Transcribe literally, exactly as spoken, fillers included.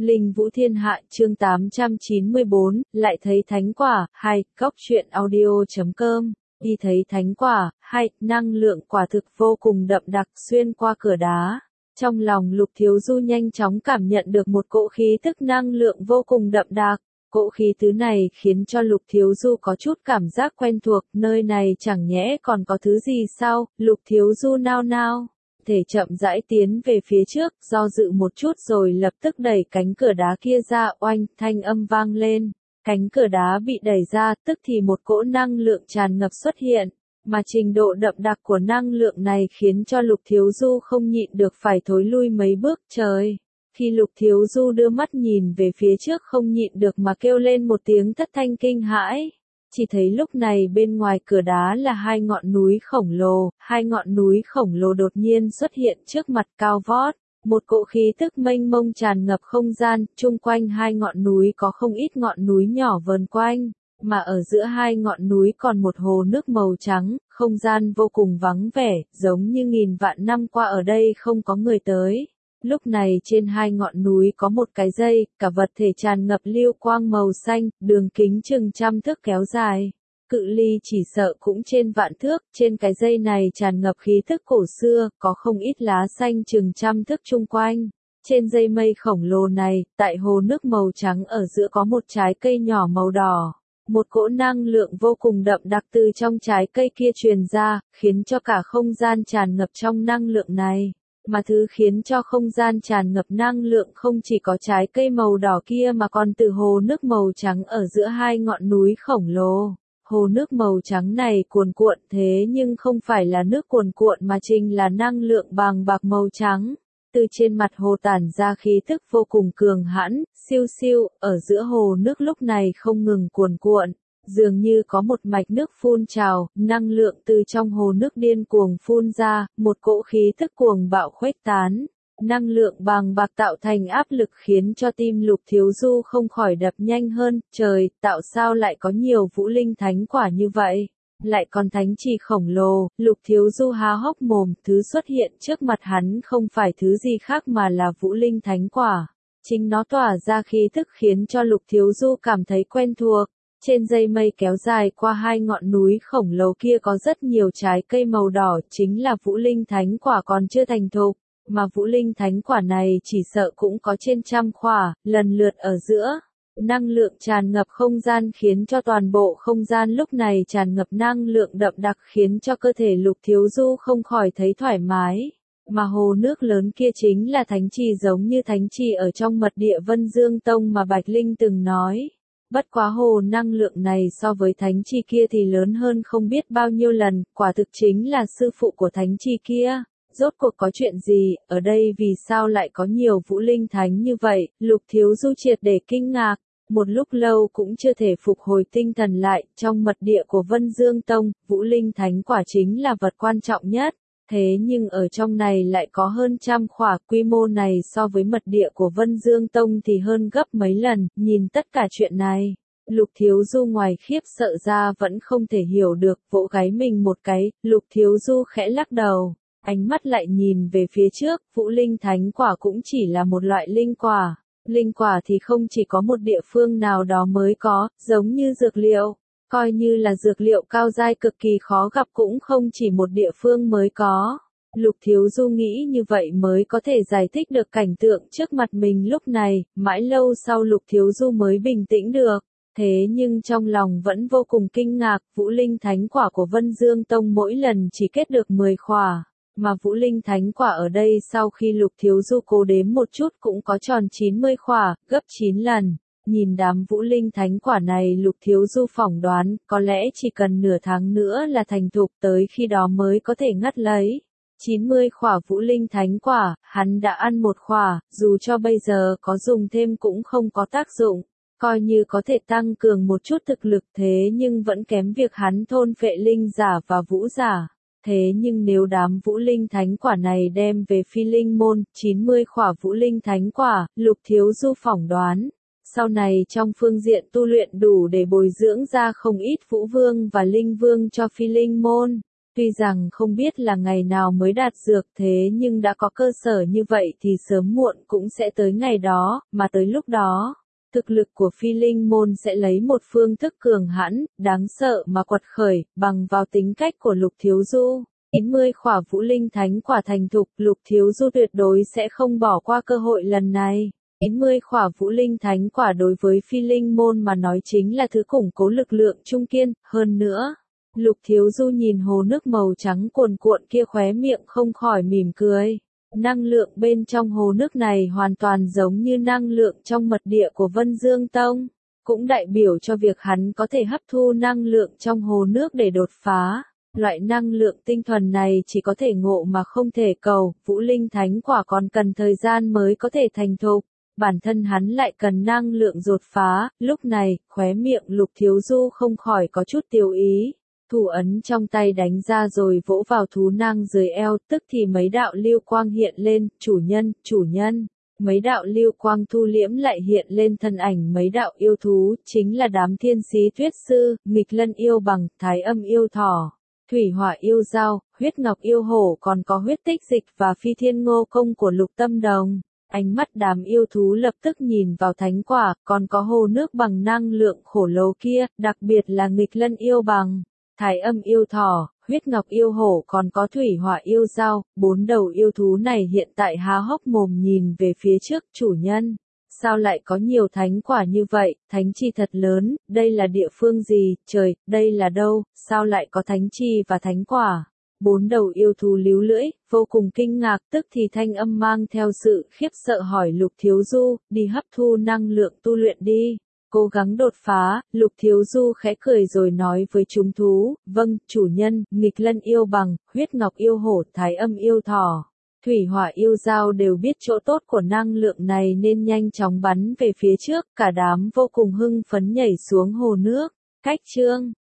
Linh Vũ Thiên Hạ chương tám trăm chín mươi bốn, lại thấy thánh quả, hai, góc truyện audio.com, đi thấy thánh quả, hai, năng lượng quả thực vô cùng đậm đặc xuyên qua cửa đá. Trong lòng Lục Thiếu Du nhanh chóng cảm nhận được một cỗ khí tức năng lượng vô cùng đậm đặc. Cỗ khí thứ này khiến cho Lục Thiếu Du có chút cảm giác quen thuộc, nơi này chẳng nhẽ còn có thứ gì sao, Lục Thiếu Du nao nao. Thể chậm rãi tiến về phía trước, do dự một chút rồi lập tức đẩy cánh cửa đá kia ra, oanh, thanh âm vang lên. Cánh cửa đá bị đẩy ra, tức thì một cỗ năng lượng tràn ngập xuất hiện, mà trình độ đậm đặc của năng lượng này khiến cho Lục Thiếu Du không nhịn được phải thối lui mấy bước, trời. Khi Lục Thiếu Du đưa mắt nhìn về phía trước không nhịn được mà kêu lên một tiếng thất thanh kinh hãi. Chỉ thấy lúc này bên ngoài cửa đá là hai ngọn núi khổng lồ, hai ngọn núi khổng lồ đột nhiên xuất hiện trước mặt cao vót, một cỗ khí tức mênh mông tràn ngập không gian, chung quanh hai ngọn núi có không ít ngọn núi nhỏ vờn quanh, mà ở giữa hai ngọn núi còn một hồ nước màu trắng, không gian vô cùng vắng vẻ, giống như nghìn vạn năm qua ở đây không có người tới. Lúc này trên hai ngọn núi có một cái dây, cả vật thể tràn ngập lưu quang màu xanh, đường kính chừng trăm thước kéo dài. Cự ly chỉ sợ cũng trên vạn thước, trên cái dây này tràn ngập khí thức cổ xưa, có không ít lá xanh chừng trăm thước chung quanh. Trên dây mây khổng lồ này, tại hồ nước màu trắng ở giữa có một trái cây nhỏ màu đỏ. Một cỗ năng lượng vô cùng đậm đặc từ trong trái cây kia truyền ra, khiến cho cả không gian tràn ngập trong năng lượng này. Mà thứ khiến cho không gian tràn ngập năng lượng không chỉ có trái cây màu đỏ kia mà còn từ hồ nước màu trắng ở giữa hai ngọn núi khổng lồ. Hồ nước màu trắng này cuồn cuộn thế nhưng không phải là nước cuồn cuộn mà chính là năng lượng bàng bạc màu trắng. Từ trên mặt hồ tản ra khí tức vô cùng cường hãn, siêu siêu, ở giữa hồ nước lúc này không ngừng cuồn cuộn. Dường như có một mạch nước phun trào, năng lượng từ trong hồ nước điên cuồng phun ra, một cỗ khí tức cuồng bạo khuếch tán. Năng lượng bàng bạc tạo thành áp lực khiến cho tim Lục Thiếu Du không khỏi đập nhanh hơn, trời, tạo sao lại có nhiều vũ linh thánh quả như vậy? Lại còn thánh trì khổng lồ, Lục Thiếu Du há hốc mồm, thứ xuất hiện trước mặt hắn không phải thứ gì khác mà là vũ linh thánh quả. Chính nó tỏa ra khí tức khiến cho Lục Thiếu Du cảm thấy quen thuộc. Trên dây mây kéo dài qua hai ngọn núi khổng lồ kia có rất nhiều trái cây màu đỏ, chính là vũ linh thánh quả còn chưa thành thục, mà vũ linh thánh quả này chỉ sợ cũng có trên trăm quả, lần lượt ở giữa. Năng lượng tràn ngập không gian khiến cho toàn bộ không gian lúc này tràn ngập năng lượng đậm đặc khiến cho cơ thể Lục Thiếu Du không khỏi thấy thoải mái. Mà hồ nước lớn kia chính là thánh trì giống như thánh trì ở trong mật địa Vân Dương Tông mà Bạch Linh từng nói. Bất quá hồ năng lượng này so với thánh trì kia thì lớn hơn không biết bao nhiêu lần, quả thực chính là sư phụ của thánh trì kia. Rốt cuộc có chuyện gì, ở đây vì sao lại có nhiều vũ linh thánh như vậy, Lục Thiếu Du triệt để kinh ngạc. Một lúc lâu cũng chưa thể phục hồi tinh thần lại, trong mật địa của Vân Dương Tông, vũ linh thánh quả chính là vật quan trọng nhất. Thế nhưng ở trong này lại có hơn trăm quả, quy mô này so với mật địa của Vân Dương Tông thì hơn gấp mấy lần, nhìn tất cả chuyện này. Lục Thiếu Du ngoài khiếp sợ ra vẫn không thể hiểu được, vỗ gáy mình một cái, Lục Thiếu Du khẽ lắc đầu, ánh mắt lại nhìn về phía trước, vũ linh thánh quả cũng chỉ là một loại linh quả. Linh quả thì không chỉ có một địa phương nào đó mới có, giống như dược liệu. Coi như là dược liệu cao giai cực kỳ khó gặp cũng không chỉ một địa phương mới có. Lục Thiếu Du nghĩ như vậy mới có thể giải thích được cảnh tượng trước mặt mình lúc này, mãi lâu sau Lục Thiếu Du mới bình tĩnh được. Thế nhưng trong lòng vẫn vô cùng kinh ngạc, vũ linh thánh quả của Vân Dương Tông mỗi lần chỉ kết được mười quả. Mà vũ linh thánh quả ở đây sau khi Lục Thiếu Du cố đếm một chút cũng có tròn chín mươi quả, gấp chín lần. Nhìn đám vũ linh thánh quả này Lục Thiếu Du phỏng đoán, có lẽ chỉ cần nửa tháng nữa là thành thục, tới khi đó mới có thể ngắt lấy. chín mươi quả vũ linh thánh quả, hắn đã ăn một quả, dù cho bây giờ có dùng thêm cũng không có tác dụng. Coi như có thể tăng cường một chút thực lực thế nhưng vẫn kém việc hắn thôn phệ linh giả và vũ giả. Thế nhưng nếu đám vũ linh thánh quả này đem về phi linh môn, chín mươi quả vũ linh thánh quả, Lục Thiếu Du phỏng đoán. Sau này trong phương diện tu luyện đủ để bồi dưỡng ra không ít vũ vương và linh vương cho phi linh môn. Tuy rằng không biết là ngày nào mới đạt dược thế nhưng đã có cơ sở như vậy thì sớm muộn cũng sẽ tới ngày đó, mà tới lúc đó, thực lực của phi linh môn sẽ lấy một phương thức cường hãn, đáng sợ mà quật khởi, bằng vào tính cách của Lục Thiếu Du. chín mươi khỏa vũ linh thánh quả thành thục, Lục Thiếu Du tuyệt đối sẽ không bỏ qua cơ hội lần này. chín mươi khỏa vũ linh thánh quả đối với phi linh môn mà nói chính là thứ củng cố lực lượng trung kiên, hơn nữa. Lục Thiếu Du nhìn hồ nước màu trắng cuồn cuộn kia khóe miệng không khỏi mỉm cười. Năng lượng bên trong hồ nước này hoàn toàn giống như năng lượng trong mật địa của Vân Dương Tông, cũng đại biểu cho việc hắn có thể hấp thu năng lượng trong hồ nước để đột phá. Loại năng lượng tinh thuần này chỉ có thể ngộ mà không thể cầu, vũ linh thánh quả còn cần thời gian mới có thể thành thục. Bản thân hắn lại cần năng lượng đột phá, lúc này, khóe miệng Lục Thiếu Du không khỏi có chút tiêu ý. Thủ ấn trong tay đánh ra rồi vỗ vào thú nang dưới eo, tức thì mấy đạo lưu quang hiện lên, chủ nhân, chủ nhân. Mấy đạo lưu quang thu liễm lại hiện lên thân ảnh mấy đạo yêu thú, chính là đám thiên sĩ tuyết sư, nghịch lân yêu bằng, thái âm yêu thỏ, thủy hỏa yêu dao, huyết ngọc yêu hổ, còn có huyết tích dịch và phi thiên ngô công của Lục Tâm Đồng. Ánh mắt đám yêu thú lập tức nhìn vào thánh quả, còn có hồ nước bằng năng lượng khổ lồ kia, đặc biệt là nghịch lân yêu bằng, thái âm yêu thỏ, huyết ngọc yêu hổ, còn có thủy hỏa yêu dao. Bốn đầu yêu thú này hiện tại há hốc mồm nhìn về phía trước. Chủ nhân, sao lại có nhiều thánh quả như vậy, thánh chi thật lớn, đây là địa phương gì, trời, đây là đâu, sao lại có thánh chi và thánh quả? Bốn đầu yêu thú líu lưỡi, vô cùng kinh ngạc, tức thì thanh âm mang theo sự khiếp sợ hỏi Lục Thiếu Du, đi hấp thu năng lượng tu luyện đi, cố gắng đột phá. Lục Thiếu Du khẽ cười rồi nói với chúng thú, vâng, chủ nhân, nghịch lân yêu bằng, huyết ngọc yêu hổ, thái âm yêu thỏ, thủy hỏa yêu dao đều biết chỗ tốt của năng lượng này nên nhanh chóng bắn về phía trước, cả đám vô cùng hưng phấn nhảy xuống hồ nước. Cách chương